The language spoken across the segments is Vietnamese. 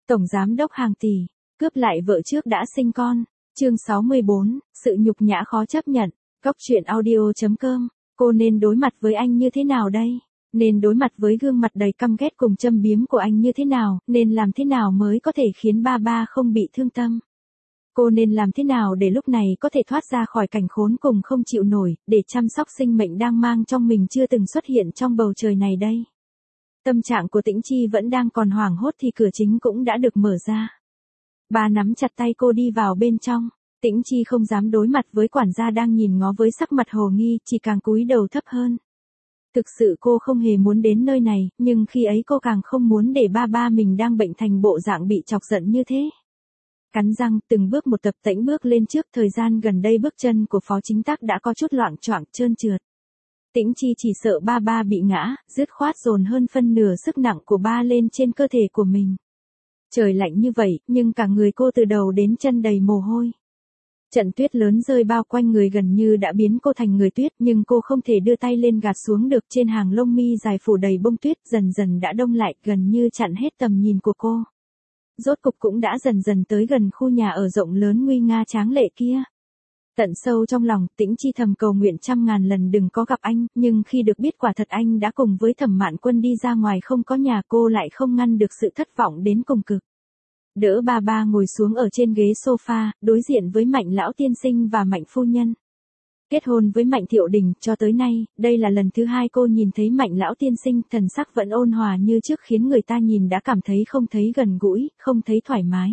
Tổng giám đốc hàng tỷ, cướp lại vợ trước đã sinh con. Chương 64, sự nhục nhã khó chấp nhận. Góc truyện audio.com. Cô nên đối mặt với anh như thế nào đây? Nên đối mặt với gương mặt đầy căm ghét cùng châm biếm của anh như thế nào? Nên làm thế nào mới có thể khiến ba không bị thương tâm? Cô nên làm thế nào để lúc này có thể thoát ra khỏi cảnh khốn cùng không chịu nổi, để chăm sóc sinh mệnh đang mang trong mình chưa từng xuất hiện trong bầu trời này đây? Tâm trạng của Tĩnh Chi vẫn đang còn hoảng hốt thì cửa chính cũng đã được mở ra. Bà nắm chặt tay cô đi vào bên trong. Tĩnh Chi không dám đối mặt với quản gia đang nhìn ngó với sắc mặt hồ nghi, chỉ càng cúi đầu thấp hơn. Thực sự cô không hề muốn đến nơi này, nhưng khi ấy cô càng không muốn để ba mình đang bệnh thành bộ dạng bị chọc giận như thế. Cắn răng, từng bước một tập tễnh bước lên trước. Thời gian gần đây bước chân của Phó Chính Tắc đã có chút loạng choạng, trơn trượt. Tĩnh Chi chỉ sợ ba bị ngã, dứt khoát dồn hơn phân nửa sức nặng của ba lên trên cơ thể của mình. Trời lạnh như vậy, nhưng cả người cô từ đầu đến chân đầy mồ hôi. Trận tuyết lớn rơi bao quanh người gần như đã biến cô thành người tuyết, nhưng cô không thể đưa tay lên gạt xuống được. Trên hàng lông mi dài phủ đầy bông tuyết dần dần đã đông lại, gần như chặn hết tầm nhìn của cô. Rốt cục cũng đã dần dần tới gần khu nhà ở rộng lớn nguy nga tráng lệ kia. Tận sâu trong lòng, Tĩnh Chi thầm cầu nguyện trăm ngàn lần đừng có gặp anh, nhưng khi được biết quả thật anh đã cùng với Thẩm Mạn Quân đi ra ngoài không có nhà, cô lại không ngăn được sự thất vọng đến cùng cực. Đỡ ba ngồi xuống ở trên ghế sofa, đối diện với Mạnh lão tiên sinh và Mạnh phu nhân. Kết hôn với Mạnh Thiệu Đình cho tới nay, đây là lần thứ hai cô nhìn thấy Mạnh lão tiên sinh, thần sắc vẫn ôn hòa như trước khiến người ta nhìn đã cảm thấy không thấy gần gũi, không thấy thoải mái.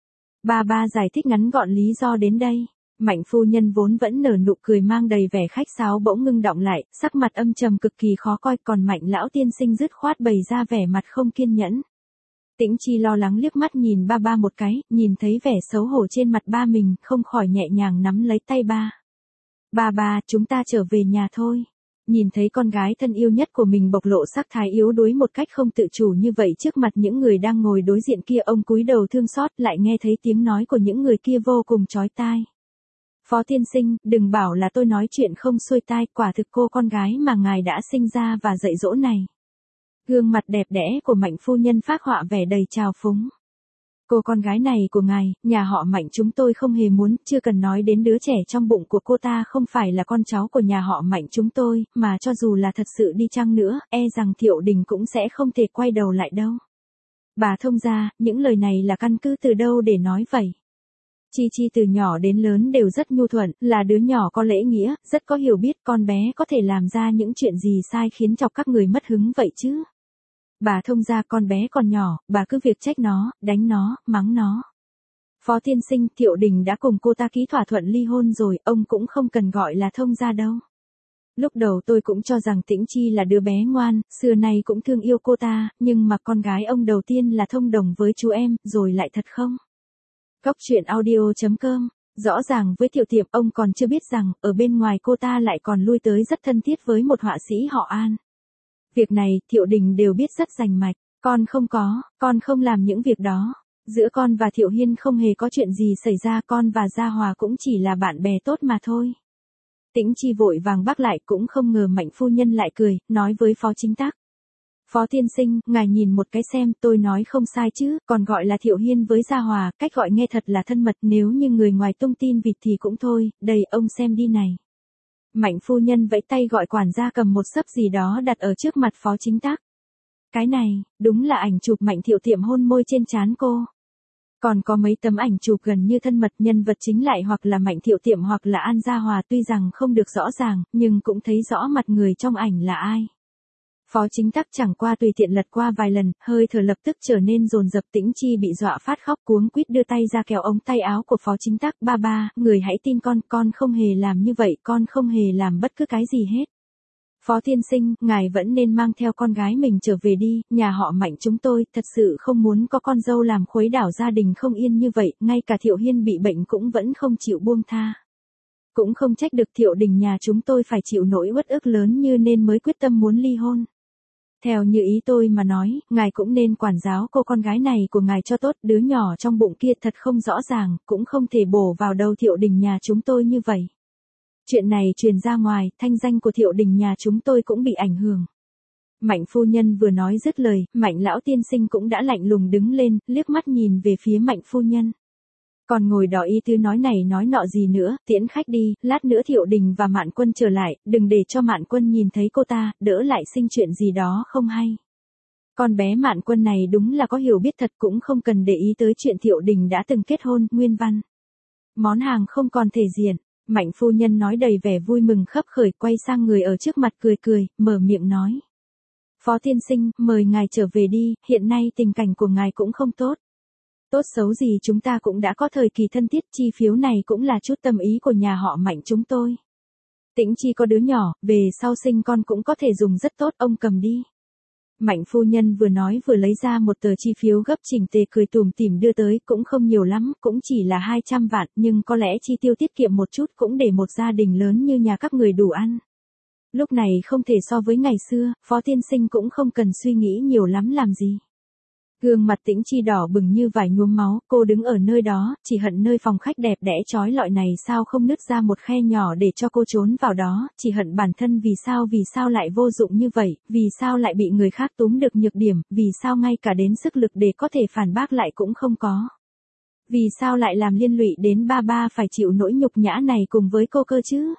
Ba giải thích ngắn gọn lý do đến đây. Mạnh phu nhân vốn vẫn nở nụ cười mang đầy vẻ khách sáo bỗng ngưng đọng lại, sắc mặt âm trầm cực kỳ khó coi, còn Mạnh lão tiên sinh dứt khoát bày ra vẻ mặt không kiên nhẫn. Tĩnh Chi lo lắng liếc mắt nhìn ba một cái, nhìn thấy vẻ xấu hổ trên mặt ba mình, không khỏi nhẹ nhàng nắm lấy tay ba. Ba, chúng ta trở về nhà thôi. Nhìn thấy con gái thân yêu nhất của mình bộc lộ sắc thái yếu đuối một cách không tự chủ như vậy trước mặt những người đang ngồi đối diện kia, ông cúi đầu thương xót, lại nghe thấy tiếng nói của những người kia vô cùng chói tai. Phó tiên sinh, đừng bảo là tôi nói chuyện không xuôi tai, quả thực cô con gái mà ngài đã sinh ra và dạy dỗ này. Gương mặt đẹp đẽ của Mạnh phu nhân phác họa vẻ đầy trào phúng. Cô con gái này của ngài, nhà họ Mạnh chúng tôi không hề muốn, chưa cần nói đến đứa trẻ trong bụng của cô ta không phải là con cháu của nhà họ Mạnh chúng tôi, mà cho dù là thật sự đi chăng nữa, e rằng Thiệu Đình cũng sẽ không thể quay đầu lại đâu. Bà thông gia, những lời này là căn cứ từ đâu để nói vậy? Chi từ nhỏ đến lớn đều rất nhu thuận, là đứa nhỏ có lễ nghĩa, rất có hiểu biết, con bé có thể làm ra những chuyện gì sai khiến chọc các người mất hứng vậy chứ? Bà thông gia, con bé còn nhỏ, bà cứ việc trách nó, đánh nó, mắng nó. Phó tiên sinh, Thiệu Đình đã cùng cô ta ký thỏa thuận ly hôn rồi, ông cũng không cần gọi là thông gia đâu. Lúc đầu tôi cũng cho rằng Tĩnh Chi là đứa bé ngoan, xưa nay cũng thương yêu cô ta, nhưng mà con gái ông đầu tiên là thông đồng với chú em, rồi lại thật không? Góc truyện audio.com. Rõ ràng với Thiệu Tiệm ông còn chưa biết rằng, ở bên ngoài cô ta lại còn lui tới rất thân thiết với một họa sĩ họ An. Việc này, Thiệu Đình đều biết rất rành mạch, con không làm những việc đó. Giữa con và Thiệu Hiên không hề có chuyện gì xảy ra, con và Gia Hòa cũng chỉ là bạn bè tốt mà thôi. Tĩnh Chi vội vàng bác lại, cũng không ngờ Mạnh phu nhân lại cười, nói với Phó Chính Tắc. Phó tiên sinh, ngài nhìn một cái xem, tôi nói không sai chứ, còn gọi là Thiệu Hiên với Gia Hòa, cách gọi nghe thật là thân mật, nếu như người ngoài tung tin vịt thì cũng thôi, đây ông xem đi này. Mạnh phu nhân vẫy tay gọi quản gia cầm một xấp gì đó đặt ở trước mặt Phó Chính Tắc. Cái này, đúng là ảnh chụp Mạnh Thiệu Tiệm hôn môi trên trán cô. Còn có mấy tấm ảnh chụp gần như thân mật, nhân vật chính lại hoặc là Mạnh Thiệu Tiệm hoặc là An Gia Hòa, tuy rằng không được rõ ràng, nhưng cũng thấy rõ mặt người trong ảnh là ai. Phó Chính Tắc chẳng qua tùy tiện lật qua vài lần, hơi thở lập tức trở nên dồn dập. Tĩnh Chi bị dọa phát khóc cuống quýt đưa tay ra kéo ống tay áo của Phó Chính Tắc. Ba, người hãy tin con không hề làm như vậy, con không hề làm bất cứ cái gì hết. Phó tiên sinh, ngài vẫn nên mang theo con gái mình trở về đi, nhà họ Mạnh chúng tôi thật sự không muốn có con dâu làm khuấy đảo gia đình không yên như vậy, ngay cả Thiệu Hiên bị bệnh cũng vẫn không chịu buông tha. Cũng không trách được Thiệu Đình nhà chúng tôi phải chịu nỗi uất ức lớn như nên mới quyết tâm muốn ly hôn. Theo như ý tôi mà nói, ngài cũng nên quản giáo cô con gái này của ngài cho tốt, đứa nhỏ trong bụng kia thật không rõ ràng, cũng không thể bổ vào đầu Thiệu Đình nhà chúng tôi như vậy. Chuyện này truyền ra ngoài, thanh danh của Thiệu Đình nhà chúng tôi cũng bị ảnh hưởng. Mạnh phu nhân vừa nói dứt lời, Mạnh lão tiên sinh cũng đã lạnh lùng đứng lên, liếc mắt nhìn về phía Mạnh phu nhân. Còn ngồi đó y tứ nói này nói nọ gì nữa, tiễn khách đi, lát nữa Thiệu Đình và Mạn Quân trở lại, đừng để cho Mạn Quân nhìn thấy cô ta, đỡ lại sinh chuyện gì đó không hay. Con bé Mạn Quân này đúng là có hiểu biết thật, cũng không cần để ý tới chuyện Thiệu Đình đã từng kết hôn, nguyên văn. Món hàng không còn thể diện, Mạnh phu nhân nói đầy vẻ vui mừng khấp khởi, quay sang người ở trước mặt cười cười, mở miệng nói. Phó tiên sinh, mời ngài trở về đi, hiện nay tình cảnh của ngài cũng không tốt. Tốt xấu gì chúng ta cũng đã có thời kỳ thân thiết, chi phiếu này cũng là chút tâm ý của nhà họ Mạnh chúng tôi. Tĩnh Chi có đứa nhỏ, về sau sinh con cũng có thể dùng rất tốt, ông cầm đi. Mạnh phu nhân vừa nói vừa lấy ra một tờ chi phiếu gấp chỉnh tề, cười tủm tỉm đưa tới, cũng không nhiều lắm, cũng chỉ là 200 vạn, nhưng có lẽ chi tiêu tiết kiệm một chút cũng để một gia đình lớn như nhà các người đủ ăn. Lúc này không thể so với ngày xưa, Phó tiên sinh cũng không cần suy nghĩ nhiều lắm làm gì. Gương mặt Tĩnh Chi đỏ bừng như vải nhuốm máu, cô đứng ở nơi đó, chỉ hận nơi phòng khách đẹp đẽ chói lọi này sao không nứt ra một khe nhỏ để cho cô trốn vào đó, chỉ hận bản thân vì sao lại vô dụng như vậy, vì sao lại bị người khác túm được nhược điểm, vì sao ngay cả đến sức lực để có thể phản bác lại cũng không có. Vì sao lại làm liên lụy đến ba phải chịu nỗi nhục nhã này cùng với cô cơ chứ?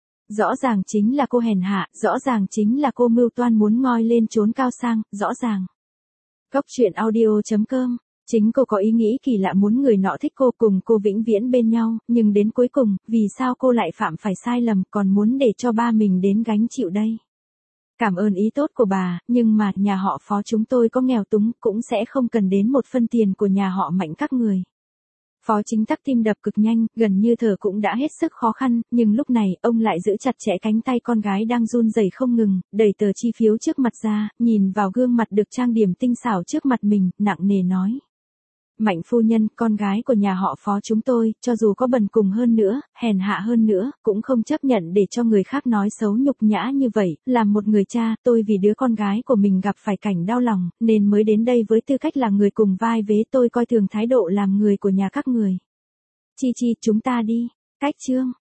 Rõ ràng chính là cô hèn hạ, rõ ràng chính là cô mưu toan muốn ngoi lên trốn cao sang, rõ ràng. Góc truyện audio.com, chính cô có ý nghĩ kỳ lạ muốn người nọ thích cô, cùng cô vĩnh viễn bên nhau, nhưng đến cuối cùng, vì sao cô lại phạm phải sai lầm, còn muốn để cho ba mình đến gánh chịu đây? Cảm ơn ý tốt của bà, nhưng mà nhà họ Phó chúng tôi có nghèo túng, cũng sẽ không cần đến một phân tiền của nhà họ Mạnh các người. Phó Chính Tắc tim đập cực nhanh, gần như thở cũng đã hết sức khó khăn, nhưng lúc này, ông lại giữ chặt chẽ cánh tay con gái đang run rẩy không ngừng, đẩy tờ chi phiếu trước mặt ra, nhìn vào gương mặt được trang điểm tinh xảo trước mặt mình, nặng nề nói. Mạnh phu nhân, con gái của nhà họ Phó chúng tôi, cho dù có bần cùng hơn nữa, hèn hạ hơn nữa, cũng không chấp nhận để cho người khác nói xấu nhục nhã như vậy, làm một người cha, tôi vì đứa con gái của mình gặp phải cảnh đau lòng, nên mới đến đây với tư cách là người cùng vai vế, tôi coi thường thái độ làm người của nhà các người. Chi, chúng ta đi. Cách chương.